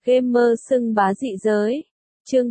Gamer xưng bá dị giới. Chương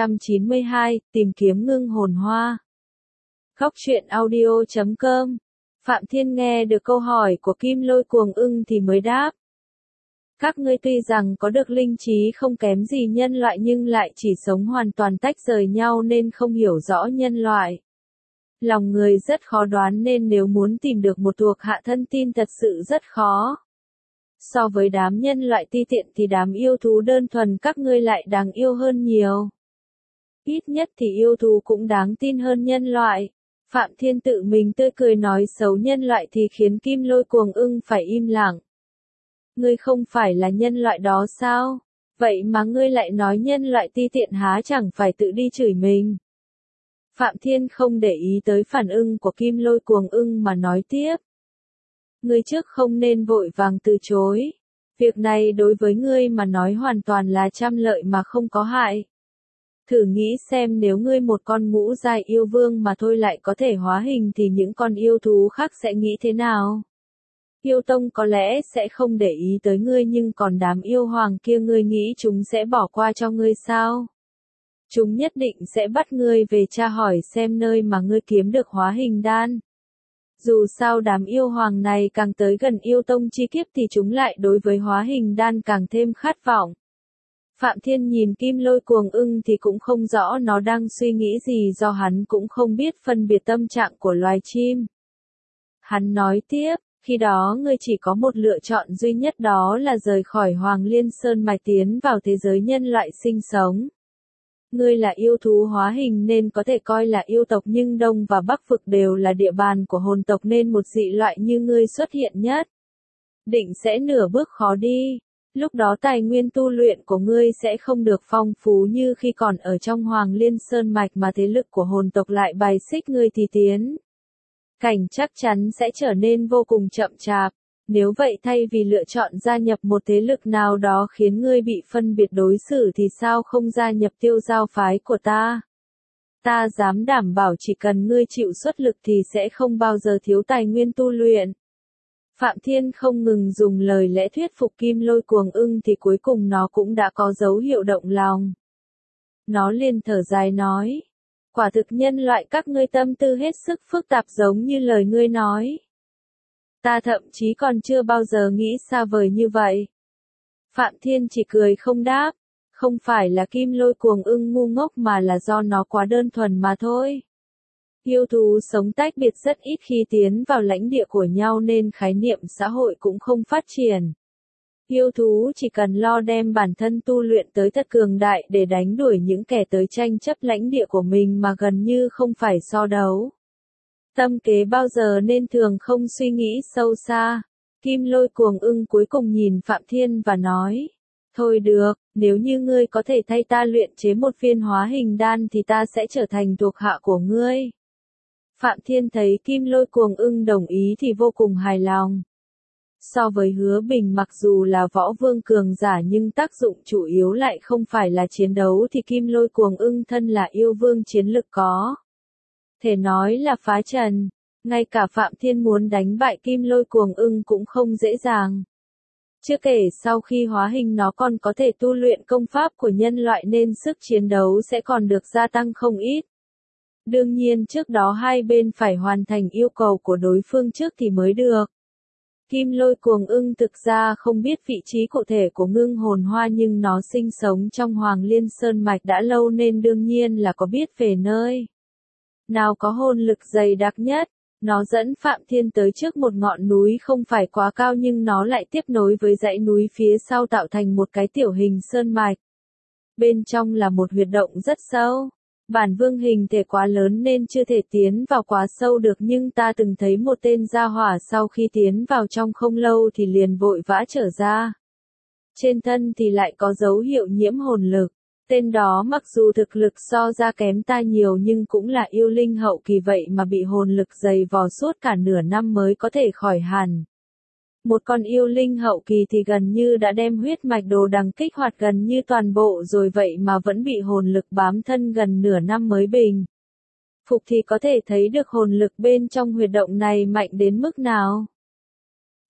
292, tìm kiếm ngưng hồn hoa. Góc truyện audio.com. Phạm Thiên nghe được câu hỏi của Kim Lôi Cuồng Ưng thì mới đáp. Các ngươi tuy rằng có được linh trí không kém gì nhân loại nhưng lại chỉ sống hoàn toàn tách rời nhau nên không hiểu rõ nhân loại. Lòng người rất khó đoán nên nếu muốn tìm được một thuộc hạ thân tin thật sự rất khó. So với đám nhân loại ti tiện thì đám yêu thú đơn thuần các ngươi lại đáng yêu hơn nhiều. Ít nhất thì yêu thú cũng đáng tin hơn nhân loại. Phạm Thiên tự mình tươi cười nói xấu nhân loại thì khiến Kim Lôi Cuồng Ưng phải im lặng. Ngươi không phải là nhân loại đó sao? Vậy mà ngươi lại nói nhân loại ti tiện há chẳng phải tự đi chửi mình. Phạm Thiên không để ý tới phản ứng của Kim Lôi Cuồng Ưng mà nói tiếp. Ngươi trước không nên vội vàng từ chối. Việc này đối với ngươi mà nói hoàn toàn là trăm lợi mà không có hại. Thử nghĩ xem nếu ngươi một con ngũ giai yêu vương mà thôi lại có thể hóa hình thì những con yêu thú khác sẽ nghĩ thế nào? Yêu tông có lẽ sẽ không để ý tới ngươi nhưng còn đám yêu hoàng kia ngươi nghĩ chúng sẽ bỏ qua cho ngươi sao? Chúng nhất định sẽ bắt ngươi về tra hỏi xem nơi mà ngươi kiếm được hóa hình đan. Dù sao đám yêu hoàng này càng tới gần yêu tông chi kiếp thì chúng lại đối với hóa hình đan càng thêm khát vọng. Phạm Thiên nhìn Kim Lôi Cuồng Ưng thì cũng không rõ nó đang suy nghĩ gì do hắn cũng không biết phân biệt tâm trạng của loài chim. Hắn nói tiếp, khi đó ngươi chỉ có một lựa chọn duy nhất đó là rời khỏi Hoàng Liên Sơn mạch tiến vào thế giới nhân loại sinh sống. Ngươi là yêu thú hóa hình nên có thể coi là yêu tộc nhưng Đông và Bắc vực đều là địa bàn của hồn tộc nên một dị loại như ngươi xuất hiện nhất. Định sẽ nửa bước khó đi. Lúc đó tài nguyên tu luyện của ngươi sẽ không được phong phú như khi còn ở trong Hoàng Liên Sơn mạch mà thế lực của hồn tộc lại bài xích ngươi thì tiến cảnh chắc chắn sẽ trở nên vô cùng chậm chạp. Nếu vậy thay vì lựa chọn gia nhập một thế lực nào đó khiến ngươi bị phân biệt đối xử thì sao không gia nhập Tiêu Giao phái của ta? Ta dám đảm bảo chỉ cần ngươi chịu xuất lực thì sẽ không bao giờ thiếu tài nguyên tu luyện. Phạm Thiên không ngừng dùng lời lẽ thuyết phục Kim Lôi Cuồng Ưng thì cuối cùng nó cũng đã có dấu hiệu động lòng. Nó liền thở dài nói. Quả thực nhân loại các ngươi tâm tư hết sức phức tạp giống như lời ngươi nói. Ta thậm chí còn chưa bao giờ nghĩ xa vời như vậy. Phạm Thiên chỉ cười không đáp. Không phải là Kim Lôi Cuồng Ưng ngu ngốc mà là do nó quá đơn thuần mà thôi. Yêu thú sống tách biệt rất ít khi tiến vào lãnh địa của nhau nên khái niệm xã hội cũng không phát triển. Yêu thú chỉ cần lo đem bản thân tu luyện tới thật cường đại để đánh đuổi những kẻ tới tranh chấp lãnh địa của mình mà gần như không phải so đấu. Tâm kế bao giờ nên thường không suy nghĩ sâu xa. Kim Lôi Cuồng Ưng cuối cùng nhìn Phạm Thiên và nói. Thôi được, nếu như ngươi có thể thay ta luyện chế một viên hóa hình đan thì ta sẽ trở thành thuộc hạ của ngươi. Phạm Thiên thấy Kim Lôi Cuồng Ưng đồng ý thì vô cùng hài lòng. So với Hứa Bình mặc dù là võ vương cường giả nhưng tác dụng chủ yếu lại không phải là chiến đấu thì Kim Lôi Cuồng Ưng thân là yêu vương chiến lực có thể nói là phá trần. Ngay cả Phạm Thiên muốn đánh bại Kim Lôi Cuồng Ưng cũng không dễ dàng. Chưa kể sau khi hóa hình nó còn có thể tu luyện công pháp của nhân loại nên sức chiến đấu sẽ còn được gia tăng không ít. Đương nhiên trước đó hai bên phải hoàn thành yêu cầu của đối phương trước thì mới được. Kim Lôi Cuồng Ưng thực ra không biết vị trí cụ thể của ngưng hồn hoa nhưng nó sinh sống trong Hoàng Liên Sơn mạch đã lâu nên đương nhiên là có biết về nơi nào có hồn lực dày đặc nhất. Nó dẫn Phạm Thiên tới trước một ngọn núi không phải quá cao nhưng nó lại tiếp nối với dãy núi phía sau tạo thành một cái tiểu hình sơn mạch. Bên trong là một huyệt động rất sâu. Bản vương hình thể quá lớn nên chưa thể tiến vào quá sâu được nhưng ta từng thấy một tên gia hỏa sau khi tiến vào trong không lâu thì liền vội vã trở ra. Trên thân thì lại có dấu hiệu nhiễm hồn lực. Tên đó mặc dù thực lực so ra kém ta nhiều nhưng cũng là yêu linh hậu kỳ vậy mà bị hồn lực dày vò suốt cả nửa năm mới có thể khỏi hẳn. Một con yêu linh hậu kỳ thì gần như đã đem huyết mạch đồ đằng kích hoạt gần như toàn bộ rồi vậy mà vẫn bị hồn lực bám thân gần nửa năm mới bình phục thì có thể thấy được hồn lực bên trong huyệt động này mạnh đến mức nào.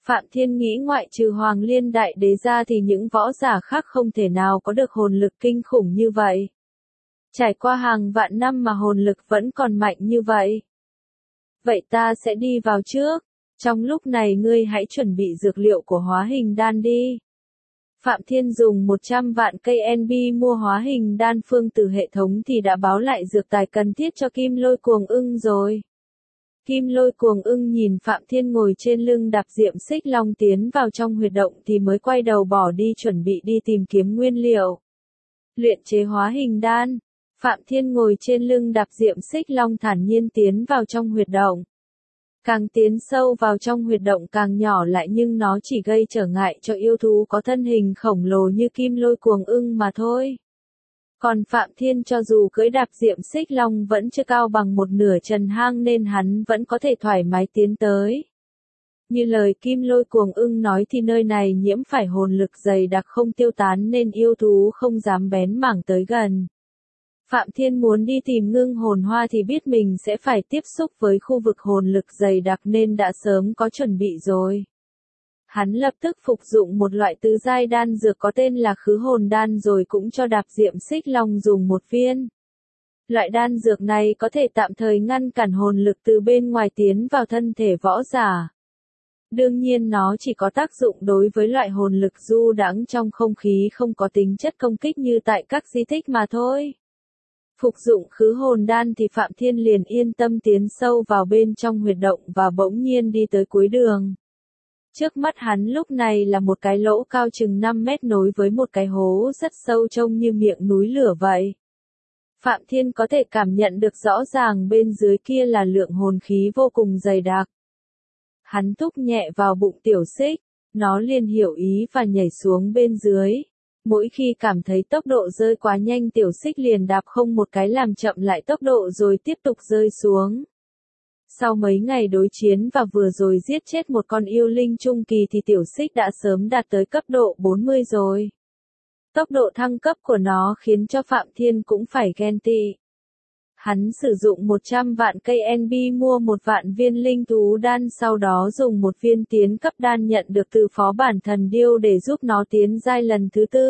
Phạm Thiên nghĩ ngoại trừ Hoàng Liên Đại Đế ra thì những võ giả khác không thể nào có được hồn lực kinh khủng như vậy. Trải qua hàng vạn năm mà hồn lực vẫn còn mạnh như vậy. Vậy ta sẽ đi vào trước. Trong lúc này ngươi hãy chuẩn bị dược liệu của hóa hình đan đi. Phạm Thiên dùng 100 vạn cây NB mua hóa hình đan phương từ hệ thống thì đã báo lại dược tài cần thiết cho Kim Lôi Cuồng Ưng rồi. Kim Lôi Cuồng Ưng nhìn Phạm Thiên ngồi trên lưng đạp diệm xích long tiến vào trong huyệt động thì mới quay đầu bỏ đi chuẩn bị đi tìm kiếm nguyên liệu. Luyện chế hóa hình đan. Phạm Thiên ngồi trên lưng đạp diệm xích long thản nhiên tiến vào trong huyệt động. Càng tiến sâu vào trong huyệt động càng nhỏ lại nhưng nó chỉ gây trở ngại cho yêu thú có thân hình khổng lồ như Kim Lôi Cuồng Ưng mà thôi. Còn Phạm Thiên cho dù cưỡi đạp diệm xích long vẫn chưa cao bằng một nửa trần hang nên hắn vẫn có thể thoải mái tiến tới. Như lời Kim Lôi Cuồng Ưng nói thì nơi này nhiễm phải hồn lực dày đặc không tiêu tán nên yêu thú không dám bén mảng tới gần. Phạm Thiên muốn đi tìm ngưng hồn hoa thì biết mình sẽ phải tiếp xúc với khu vực hồn lực dày đặc nên đã sớm có chuẩn bị rồi. Hắn lập tức phục dụng một loại tứ giai đan dược có tên là khứ hồn đan rồi cũng cho đạp diệm xích long dùng một viên. Loại đan dược này có thể tạm thời ngăn cản hồn lực từ bên ngoài tiến vào thân thể võ giả. Đương nhiên nó chỉ có tác dụng đối với loại hồn lực du đãng trong không khí không có tính chất công kích như tại các di tích mà thôi. Phục dụng khứ hồn đan thì Phạm Thiên liền yên tâm tiến sâu vào bên trong huyệt động và bỗng nhiên đi tới cuối đường. Trước mắt hắn lúc này là một cái lỗ cao chừng 5 mét nối với một cái hố rất sâu trông như miệng núi lửa vậy. Phạm Thiên có thể cảm nhận được rõ ràng bên dưới kia là lượng hồn khí vô cùng dày đặc. Hắn thúc nhẹ vào bụng tiểu xích, nó liền hiểu ý và nhảy xuống bên dưới. Mỗi khi cảm thấy tốc độ rơi quá nhanh tiểu xích liền đạp không một cái làm chậm lại tốc độ rồi tiếp tục rơi xuống. Sau mấy ngày đối chiến và vừa rồi giết chết một con yêu linh trung kỳ thì tiểu xích đã sớm đạt tới cấp độ 40 rồi. Tốc độ thăng cấp của nó khiến cho Phạm Thiên cũng phải ghen tị. Hắn sử dụng 100 vạn cây NB mua 1 vạn viên linh thú đan sau đó dùng một viên tiến cấp đan nhận được từ phó bản thần điêu để giúp nó tiến giai lần thứ 4.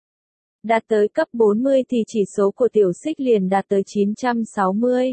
Đạt tới cấp 40 thì chỉ số của tiểu xích liền đạt tới 960.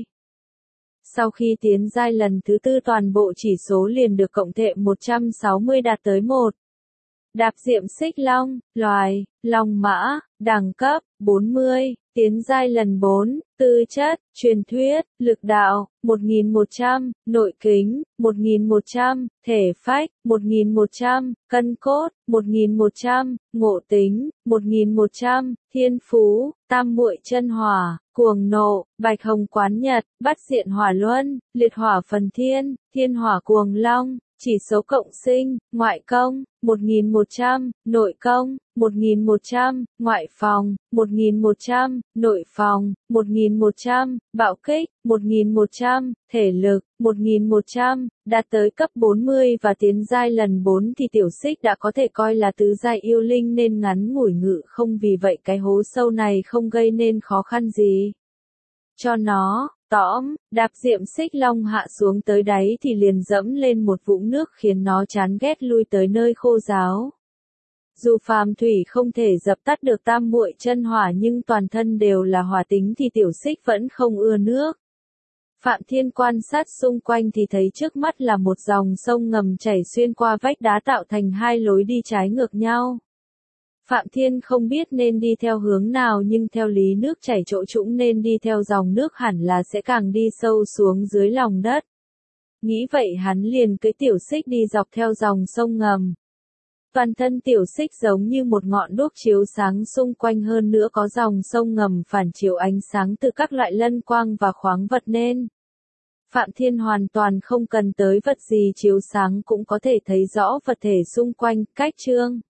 Sau khi tiến giai lần thứ 4 toàn bộ chỉ số liền được cộng thêm 160 đạt tới 1. Đạp diệm xích long, loài, long mã, đẳng cấp, 40, tiến giai lần 4, tư chất, truyền thuyết, lực đạo, 1100, nội kính, 1100, thể phách, 1100, cân cốt, 1100, ngộ tính, 1100, thiên phú, tam muội chân hỏa, cuồng nộ, bạch hồng quán nhật, bát diện hỏa luân, liệt hỏa phần thiên, thiên hỏa cuồng long. Chỉ số cộng sinh, ngoại công, 1100, nội công, 1100, ngoại phòng, 1100, nội phòng, 1100, bạo kích, 1100, thể lực, 1100, đạt tới cấp 40 và tiến giai lần 4 thì tiểu xích đã có thể coi là tứ giai yêu linh nên ngắn ngủi ngự không vì vậy cái hố sâu này không gây nên khó khăn gì. Cho nó, tõm, đạp diệm xích long hạ xuống tới đáy thì liền dẫm lên một vũng nước khiến nó chán ghét lui tới nơi khô ráo. Dù phàm thủy không thể dập tắt được tam muội chân hỏa nhưng toàn thân đều là hỏa tính thì tiểu xích vẫn không ưa nước. Phạm Thiên quan sát xung quanh thì thấy trước mắt là một dòng sông ngầm chảy xuyên qua vách đá tạo thành hai lối đi trái ngược nhau. Phạm Thiên không biết nên đi theo hướng nào nhưng theo lý nước chảy chỗ trũng nên đi theo dòng nước hẳn là sẽ càng đi sâu xuống dưới lòng đất. Nghĩ vậy hắn liền cưỡi tiểu xích đi dọc theo dòng sông ngầm. Toàn thân tiểu xích giống như một ngọn đuốc chiếu sáng xung quanh hơn nữa có dòng sông ngầm phản chiếu ánh sáng từ các loại lân quang và khoáng vật nên. Phạm Thiên hoàn toàn không cần tới vật gì chiếu sáng cũng có thể thấy rõ vật thể xung quanh, cách chương.